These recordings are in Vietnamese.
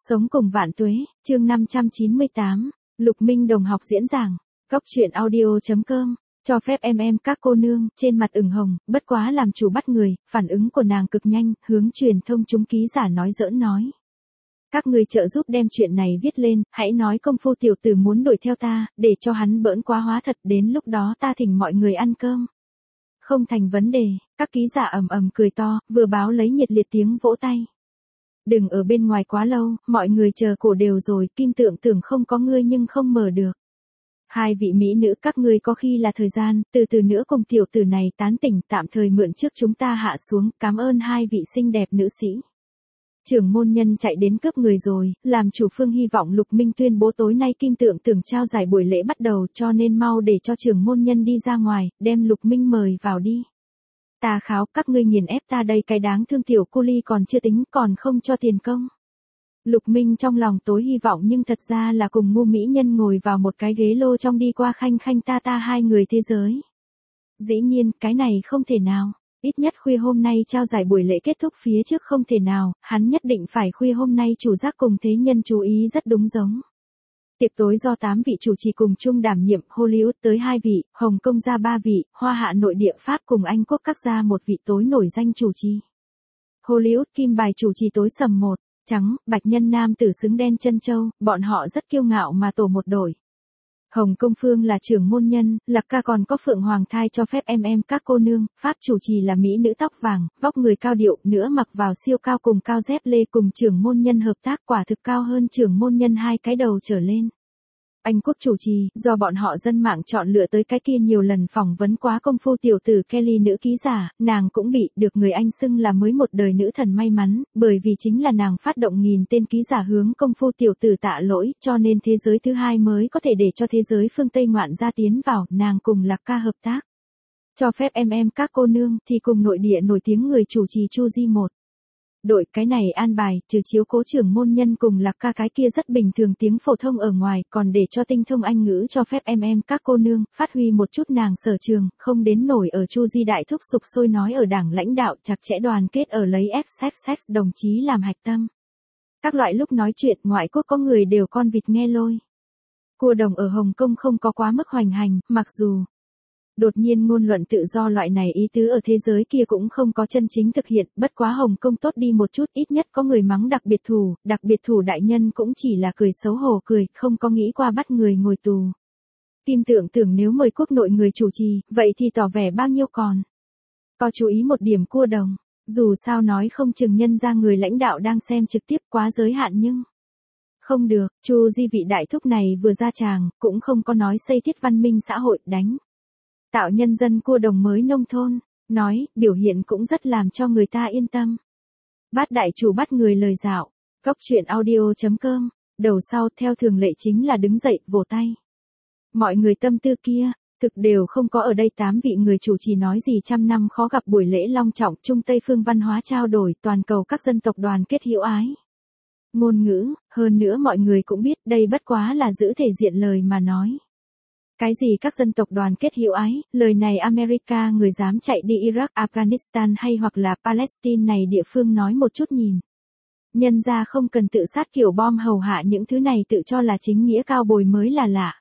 Sống cùng vạn tuế, chương 598, Lục Minh đồng học diễn giảng, góc chuyện audio.com, cho phép em các cô nương, trên mặt ửng hồng, bất quá làm chủ bắt người, phản ứng của nàng cực nhanh, hướng truyền thông chúng ký giả nói giỡn nói. Các người trợ giúp đem chuyện này viết lên, hãy nói công phu tiểu tử muốn đuổi theo ta, để cho hắn bỡn quá hóa thật, đến lúc đó ta thỉnh mọi người ăn cơm. Không thành vấn đề, các ký giả ầm ầm cười to, vừa báo lấy nhiệt liệt tiếng vỗ tay. Đừng ở bên ngoài quá lâu, mọi người chờ cổ đều rồi, Kim tưởng không có ngươi nhưng không mở được. Hai vị mỹ nữ các ngươi có khi là thời gian, từ từ nữa cùng tiểu tử này tán tỉnh, tạm thời mượn trước chúng ta hạ xuống, cảm ơn hai vị xinh đẹp nữ sĩ. Trưởng môn nhân chạy đến cướp người rồi, làm chủ phương hy vọng Lục Minh tuyên bố tối nay Kim tưởng trao giải buổi lễ bắt đầu, cho nên mau để cho trưởng môn nhân đi ra ngoài, đem Lục Minh mời vào đi. Ta kháo, các ngươi nghiền ép ta đây, cái đáng thương tiểu cô ly còn chưa tính, còn không cho tiền công. Lục Minh trong lòng tối hy vọng nhưng thật ra là cùng ngu mỹ nhân ngồi vào một cái ghế lô trong đi qua khanh ta hai người thế giới. Dĩ nhiên, cái này không thể nào. Ít nhất khuya hôm nay trao giải buổi lễ kết thúc phía trước không thể nào, hắn nhất định phải khuya hôm nay chủ giác cùng thế nhân chú ý rất đúng giống. Tiệc tối do 8 vị chủ trì cùng chung đảm nhiệm, Hollywood tới 2 vị, Hồng Kông ra 3 vị, Hoa Hạ nội địa Pháp cùng Anh Quốc các ra một vị tối nổi danh chủ trì. Hollywood kim bài chủ trì tối sầm một, trắng, bạch nhân nam tử xứng đen chân châu, bọn họ rất kiêu ngạo mà tổ một đội. Hồng Công Phương là trưởng môn nhân, Lạc Ca còn có Phượng Hoàng Thai cho phép em các cô nương, Pháp chủ trì là mỹ nữ tóc vàng, vóc người cao điệu, nữa mặc vào siêu cao cùng cao dép lê cùng trưởng môn nhân hợp tác quả thực cao hơn trưởng môn nhân 2 cái đầu trở lên. Anh Quốc chủ trì, do bọn họ dân mạng chọn lựa tới cái kia nhiều lần phỏng vấn quá công phu tiểu tử Kelly nữ ký giả, nàng cũng bị được người Anh xưng là mới một đời nữ thần may mắn, bởi vì chính là nàng phát động nghìn tên ký giả hướng công phu tiểu tử tạ lỗi, cho nên thế giới thứ hai mới có thể để cho thế giới phương Tây ngoạn gia tiến vào, nàng cùng Lạc Ca hợp tác. Cho phép em các cô nương thì cùng nội địa nổi tiếng người chủ trì Chu Di một. Đội cái này an bài, trừ chiếu cố trưởng môn nhân cùng Lạc Ca cái kia rất bình thường tiếng phổ thông ở ngoài, còn để cho tinh thông Anh ngữ cho phép em các cô nương, phát huy một chút nàng sở trường, không đến nổi ở Chu Di đại thúc sục sôi nói ở đảng lãnh đạo chặt chẽ đoàn kết ở lấy XXX đồng chí làm hạch tâm. Các loại lúc nói chuyện ngoại quốc có người đều con vịt nghe lôi. Cua đồng ở Hồng Kông không có quá mức hoành hành, mặc dù đột nhiên ngôn luận tự do loại này ý tứ ở thế giới kia cũng không có chân chính thực hiện, bất quá Hồng Kông tốt đi một chút, ít nhất có người mắng đặc biệt thủ đại nhân cũng chỉ là cười xấu hổ cười, không có nghĩ qua bắt người ngồi tù. Kim tưởng nếu mời quốc nội người chủ trì, vậy thì tỏ vẻ bao nhiêu còn. Có chú ý một điểm cua đồng, dù sao nói không chừng nhân ra người lãnh đạo đang xem trực tiếp quá giới hạn nhưng không được, Chu Di vị đại thúc này vừa ra tràng, cũng không có nói xây thiết văn minh xã hội đánh tạo nhân dân cua đồng mới nông thôn, nói, biểu hiện cũng rất làm cho người ta yên tâm. Bát đại chủ bắt người lời dạo, góc chuyện audio.com, đầu sau theo thường lệ chính là đứng dậy, vỗ tay. Mọi người tâm tư kia, thực đều không có ở đây 8 vị người chủ trì nói gì trăm năm khó gặp buổi lễ long trọng Trung Tây phương văn hóa trao đổi toàn cầu các dân tộc đoàn kết hữu ái. Ngôn ngữ, hơn nữa mọi người cũng biết đây bất quá là giữ thể diện lời mà nói. Cái gì các dân tộc đoàn kết hữu ái, lời này America người dám chạy đi Iraq, Afghanistan hay hoặc là Palestine này địa phương nói một chút nhìn. Nhân ra không cần tự sát kiểu bom hầu hạ những thứ này tự cho là chính nghĩa cao bồi mới là lạ.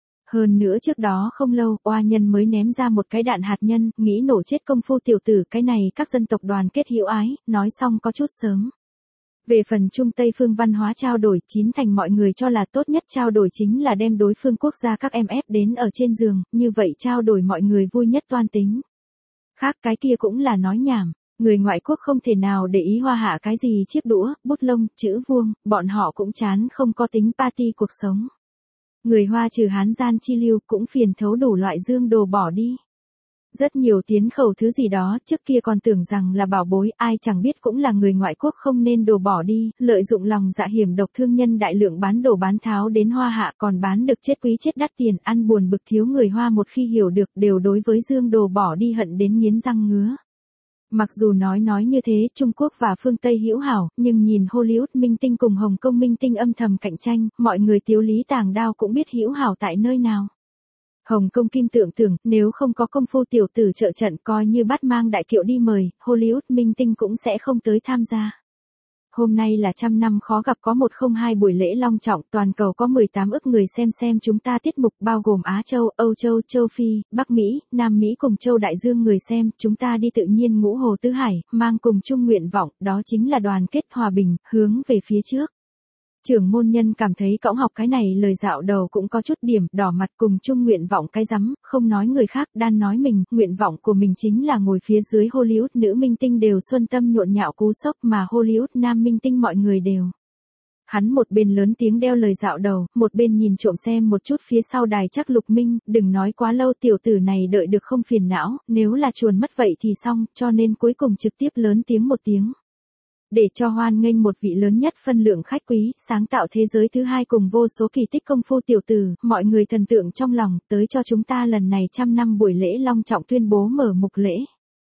Hơn nữa trước đó không lâu, oa nhân mới ném ra một cái đạn hạt nhân, nghĩ nổ chết công phu tiểu tử cái này các dân tộc đoàn kết hữu ái, nói xong có chút sớm. Về phần Trung Tây phương văn hóa trao đổi, chín thành mọi người cho là tốt nhất trao đổi chính là đem đối phương quốc gia các em ép đến ở trên giường, như vậy trao đổi mọi người vui nhất toan tính. Khác cái kia cũng là nói nhảm, người ngoại quốc không thể nào để ý Hoa Hạ cái gì chiếc đũa, bút lông, chữ vuông, bọn họ cũng chán không có tính party cuộc sống. Người Hoa trừ hán gian chi lưu cũng phiền thấu đủ loại dương đồ bỏ đi. Rất nhiều tiến khẩu thứ gì đó trước kia còn tưởng rằng là bảo bối, ai chẳng biết cũng là người ngoại quốc không nên đồ bỏ đi, lợi dụng lòng dạ hiểm độc thương nhân đại lượng bán đồ bán tháo đến Hoa Hạ còn bán được chết quý chết đắt tiền, ăn buồn bực thiếu người Hoa một khi hiểu được đều đối với dương đồ bỏ đi hận đến nghiến răng ngứa. Mặc dù nói như thế, Trung Quốc và phương Tây hữu hảo, nhưng nhìn Hollywood minh tinh cùng Hồng Kông minh tinh âm thầm cạnh tranh, mọi người tiếu lý tàng đao cũng biết hữu hảo tại nơi nào. Hồng Kông Kim tưởng, nếu không có công phu tiểu tử trợ trận coi như bắt mang đại kiệu đi mời, Hollywood minh tinh cũng sẽ không tới tham gia. Hôm nay là trăm năm khó gặp có 102 buổi lễ long trọng, toàn cầu có 18 ức người xem chúng ta tiết mục bao gồm Á Châu, Âu Châu, Châu Phi, Bắc Mỹ, Nam Mỹ cùng Châu Đại Dương người xem, chúng ta đi tự nhiên ngũ hồ tứ hải, mang cùng chung nguyện vọng, đó chính là đoàn kết hòa bình, hướng về phía trước. Trưởng môn nhân cảm thấy cõng học cái này lời dạo đầu cũng có chút điểm, đỏ mặt cùng chung nguyện vọng cái rắm, không nói người khác, đan nói mình, nguyện vọng của mình chính là ngồi phía dưới Hollywood nữ minh tinh đều xuân tâm nhộn nhạo cú sốc mà Hollywood nam minh tinh mọi người đều. Hắn một bên lớn tiếng đeo lời dạo đầu, một bên nhìn trộm xem một chút phía sau đài chắc Lục Minh, đừng nói quá lâu tiểu tử này đợi được không phiền não, nếu là chuồn mất vậy thì xong, cho nên cuối cùng trực tiếp lớn tiếng một tiếng. Để cho hoan nghênh một vị lớn nhất phân lượng khách quý, sáng tạo thế giới thứ hai cùng vô số kỳ tích công phu tiểu tử, mọi người thần tượng trong lòng, tới cho chúng ta lần này 100 năm buổi lễ long trọng tuyên bố mở mục lễ.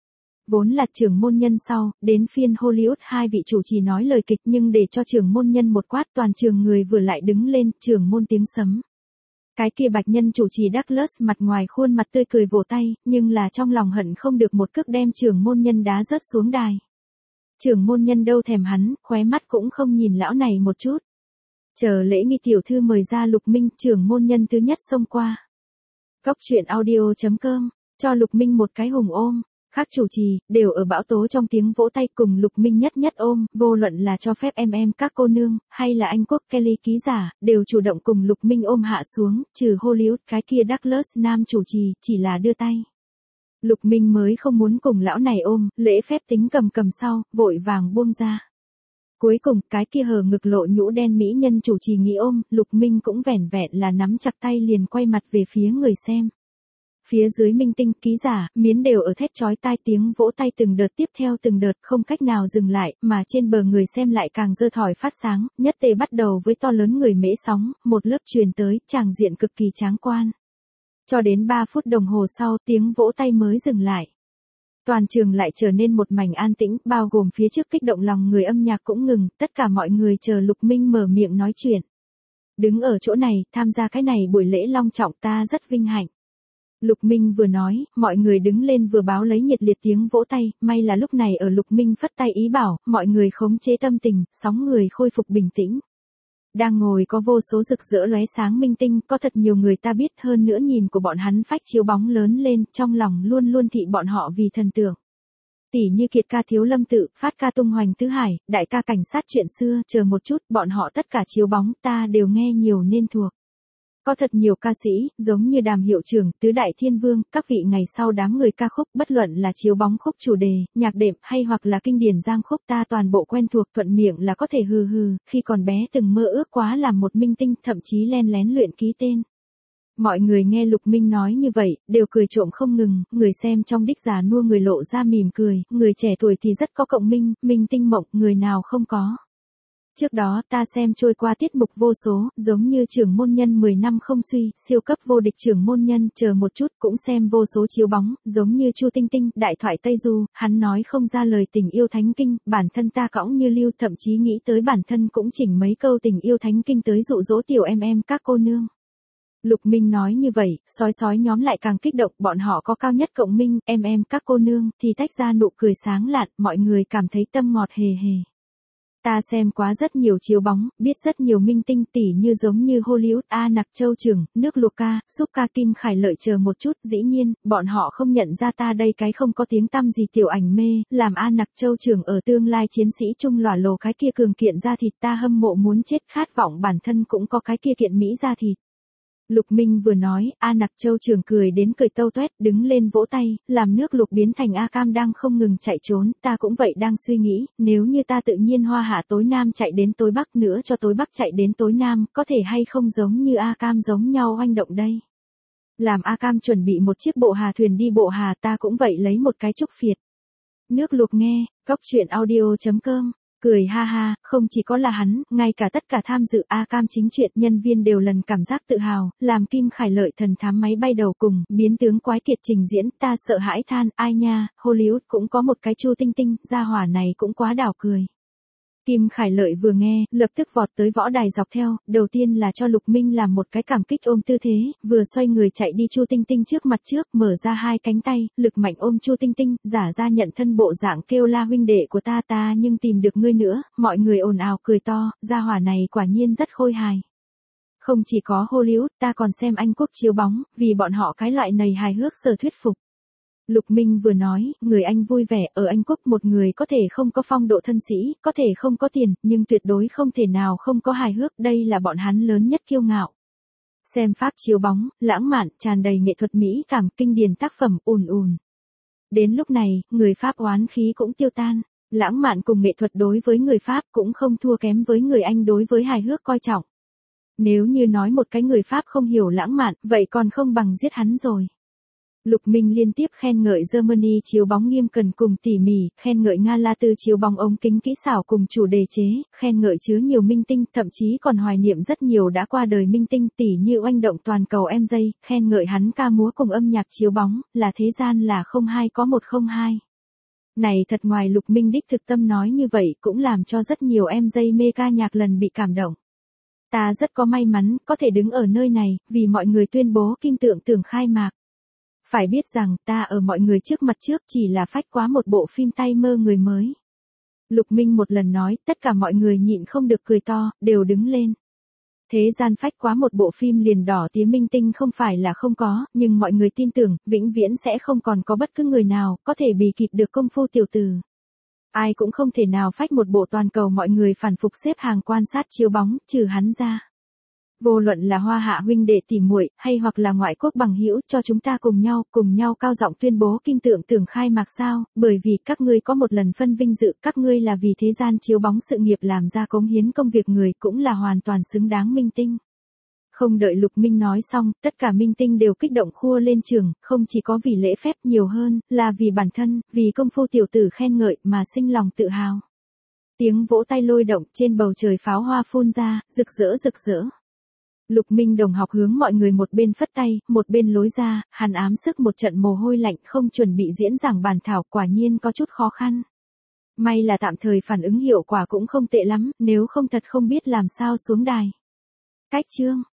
Vốn là trưởng môn nhân sau, đến phiên Hollywood hai vị chủ trì nói lời kịch nhưng để cho trưởng môn nhân một quát toàn trường người vừa lại đứng lên, trưởng môn tiếng sấm. Cái kia bạch nhân chủ trì Douglas mặt ngoài khuôn mặt tươi cười vỗ tay, nhưng là trong lòng hận không được một cước đem trưởng môn nhân đá rớt xuống đài. Trưởng môn nhân đâu thèm hắn, khóe mắt cũng không nhìn lão này một chút. Chờ lễ nghi tiểu thư mời ra Lục Minh, trưởng môn nhân thứ nhất xông qua. Cốc truyện audio.com, cho Lục Minh một cái hùng ôm. Khác chủ trì, đều ở bão tố trong tiếng vỗ tay cùng Lục Minh nhất nhất ôm, vô luận là cho phép em các cô nương, hay là anh Quốc Kelly ký giả, đều chủ động cùng Lục Minh ôm hạ xuống, trừ Hollywood cái kia Douglas nam chủ trì, chỉ là đưa tay. Lục Minh mới không muốn cùng lão này ôm, lễ phép tính cầm sau, vội vàng buông ra. Cuối cùng, cái kia hờ ngực lộ nhũ đen mỹ nhân chủ trì nghĩ ôm, Lục Minh cũng vẻn vẹn là nắm chặt tay liền quay mặt về phía người xem. Phía dưới minh tinh, ký giả, miến đều ở thét chói tai tiếng vỗ tay từng đợt tiếp theo từng đợt không cách nào dừng lại, mà trên bờ người xem lại càng dơ thỏi phát sáng, nhất tề bắt đầu với to lớn người mễ sóng, một lớp truyền tới, tràng diện cực kỳ tráng quan. Cho đến 3 phút đồng hồ sau tiếng vỗ tay mới dừng lại. Toàn trường lại trở nên một mảnh an tĩnh, bao gồm phía trước kích động lòng người âm nhạc cũng ngừng, tất cả mọi người chờ Lục Minh mở miệng nói chuyện. Đứng ở chỗ này, tham gia cái này buổi lễ long trọng ta rất vinh hạnh. Lục Minh vừa nói, mọi người đứng lên vừa báo lấy nhiệt liệt tiếng vỗ tay, may là lúc này ở Lục Minh phất tay ý bảo, mọi người khống chế tâm tình, sóng người khôi phục bình tĩnh. Đang ngồi có vô số rực rỡ lóe sáng minh tinh, có thật nhiều người ta biết hơn nữa nhìn của bọn hắn phách chiếu bóng lớn lên, trong lòng luôn luôn thị bọn họ vì thần tượng. Tỷ như Kiệt ca Thiếu Lâm Tự, Phát ca Tung Hoành Tứ Hải, Đại ca Cảnh Sát Chuyện Xưa, chờ một chút, bọn họ tất cả chiếu bóng ta đều nghe nhiều nên thuộc. Có thật nhiều ca sĩ, giống như Đàm Hiệu Trưởng, Tứ Đại Thiên Vương, các vị ngày sau đám người ca khúc, bất luận là chiếu bóng khúc chủ đề, nhạc đệm hay hoặc là kinh điển giang khúc ta toàn bộ quen thuộc thuận miệng là có thể hừ hừ, khi còn bé từng mơ ước quá làm một minh tinh, thậm chí len lén luyện ký tên. Mọi người nghe Lục Minh nói như vậy, đều cười trộm không ngừng, người xem trong đích già nua người lộ ra mỉm cười, người trẻ tuổi thì rất có cộng minh, minh tinh mộng, người nào không có. Trước đó ta xem trôi qua tiết mục vô số, giống như trưởng môn nhân 10 năm không suy, siêu cấp vô địch trưởng môn nhân, chờ một chút cũng xem vô số chiếu bóng, giống như Chu Tinh Tinh, Đại thoại Tây Du, hắn nói không ra lời tình yêu thánh kinh, bản thân ta cõng như lưu, thậm chí nghĩ tới bản thân cũng chỉnh mấy câu tình yêu thánh kinh tới dụ dỗ tiểu em các cô nương. Lục Minh nói như vậy, sói nhóm lại càng kích động, bọn họ có cao nhất cộng minh, em các cô nương, thì tách ra nụ cười sáng lạn, mọi người cảm thấy tâm ngọt hề hề. Ta xem quá rất nhiều chiếu bóng, biết rất nhiều minh tinh tỷ như giống như Hollywood A Nặc Châu Trường, nước Luộc ca, Súp ca Kim Khải Lợi chờ một chút, dĩ nhiên, bọn họ không nhận ra ta đây cái không có tiếng tăm gì tiểu ảnh mê, làm A Nặc Châu Trường ở tương lai chiến sĩ trung lỏa lồ cái kia cường kiện da thịt ta hâm mộ muốn chết khát vọng bản thân cũng có cái kia kiện mỹ da thịt. Lục Minh vừa nói, A Nặc Châu Trường cười đến cười tâu toét, đứng lên vỗ tay, làm nước Lục biến thành A Cam đang không ngừng chạy trốn, ta cũng vậy đang suy nghĩ, nếu như ta tự nhiên hoa hạ tối nam chạy đến tối bắc nữa cho tối bắc chạy đến tối nam, có thể hay không giống như A Cam giống nhau oanh động đây. Làm A Cam chuẩn bị một chiếc bộ hà thuyền đi bộ hà ta cũng vậy lấy một cái trúc phiệt. Nước Lục nghe, cốc truyện audio.com. Cười ha ha, không chỉ có là hắn, ngay cả tất cả tham dự A Cam chính truyện nhân viên đều lần cảm giác tự hào, làm Kim Khải Lợi thần thám máy bay đầu cùng, biến tướng quái kiệt trình diễn, ta sợ hãi than, ai nha, Hollywood cũng có một cái Chu Tinh Tinh, gia hỏa này cũng quá đảo cười. Kim Khải Lợi vừa nghe, lập tức vọt tới võ đài dọc theo, đầu tiên là cho Lục Minh làm một cái cảm kích ôm tư thế, vừa xoay người chạy đi Chu Tinh Tinh trước mặt trước, mở ra hai cánh tay, lực mạnh ôm Chu Tinh Tinh, giả ra nhận thân bộ dạng kêu la huynh đệ của ta nhưng tìm được ngươi nữa, mọi người ồn ào cười to, gia hỏa này quả nhiên rất khôi hài. Không chỉ có Hollywood, ta còn xem Anh Quốc chiếu bóng, vì bọn họ cái loại này hài hước sở thuyết phục. Lục Minh vừa nói, người Anh vui vẻ, ở Anh Quốc một người có thể không có phong độ thân sĩ, có thể không có tiền, nhưng tuyệt đối không thể nào không có hài hước, đây là bọn hắn lớn nhất kiêu ngạo. Xem Pháp chiếu bóng, lãng mạn, tràn đầy nghệ thuật mỹ cảm, kinh điển tác phẩm, ùn ùn. Đến lúc này, người Pháp oán khí cũng tiêu tan, lãng mạn cùng nghệ thuật đối với người Pháp cũng không thua kém với người Anh đối với hài hước coi trọng. Nếu như nói một cái người Pháp không hiểu lãng mạn, vậy còn không bằng giết hắn rồi. Lục Minh liên tiếp khen ngợi Germany chiếu bóng nghiêm cẩn cùng tỉ mỉ, khen ngợi Nga La Tư chiếu bóng ống kính kỹ xảo cùng chủ đề chế, khen ngợi chứa nhiều minh tinh, thậm chí còn hoài niệm rất nhiều đã qua đời minh tinh tỉ như oanh động toàn cầu MJ, khen ngợi hắn ca múa cùng âm nhạc chiếu bóng, là thế gian là không hai có một không hai. Này thật ngoài Lục Minh đích thực tâm nói như vậy cũng làm cho rất nhiều MJ mê ca nhạc lần bị cảm động. Ta rất có may mắn, có thể đứng ở nơi này, vì mọi người tuyên bố kim tượng tưởng khai mạc. Phải biết rằng, ta ở mọi người trước mặt trước chỉ là phách quá một bộ phim tay mơ người mới. Lục Minh một lần nói, tất cả mọi người nhịn không được cười to, đều đứng lên. Thế gian phách quá một bộ phim liền đỏ tía minh tinh không phải là không có, nhưng mọi người tin tưởng, vĩnh viễn sẽ không còn có bất cứ người nào, có thể bì kịp được công phu tiểu tử. Ai cũng không thể nào phách một bộ toàn cầu mọi người phản phục xếp hàng quan sát chiếu bóng, trừ hắn ra. Vô luận là Hoa Hạ huynh đệ tỉ muội, hay hoặc là ngoại quốc bằng hữu, cho chúng ta cùng nhau cao giọng tuyên bố kim tượng tưởng khai mạc sao, bởi vì các ngươi có một lần phân vinh dự, các ngươi là vì thế gian chiếu bóng sự nghiệp làm ra cống hiến công việc người, cũng là hoàn toàn xứng đáng minh tinh. Không đợi Lục Minh nói xong, tất cả minh tinh đều kích động khua lên trường, không chỉ có vì lễ phép nhiều hơn, là vì bản thân, vì công phu tiểu tử khen ngợi mà sinh lòng tự hào. Tiếng vỗ tay lôi động, trên bầu trời pháo hoa phun ra, rực rỡ. Lục Minh đồng học hướng mọi người một bên phất tay, một bên lối ra, hắn ám sức một trận mồ hôi lạnh không chuẩn bị diễn giảng bản thảo, quả nhiên có chút khó khăn. May là tạm thời phản ứng hiệu quả cũng không tệ lắm, nếu không thật không biết làm sao xuống đài. Cách chương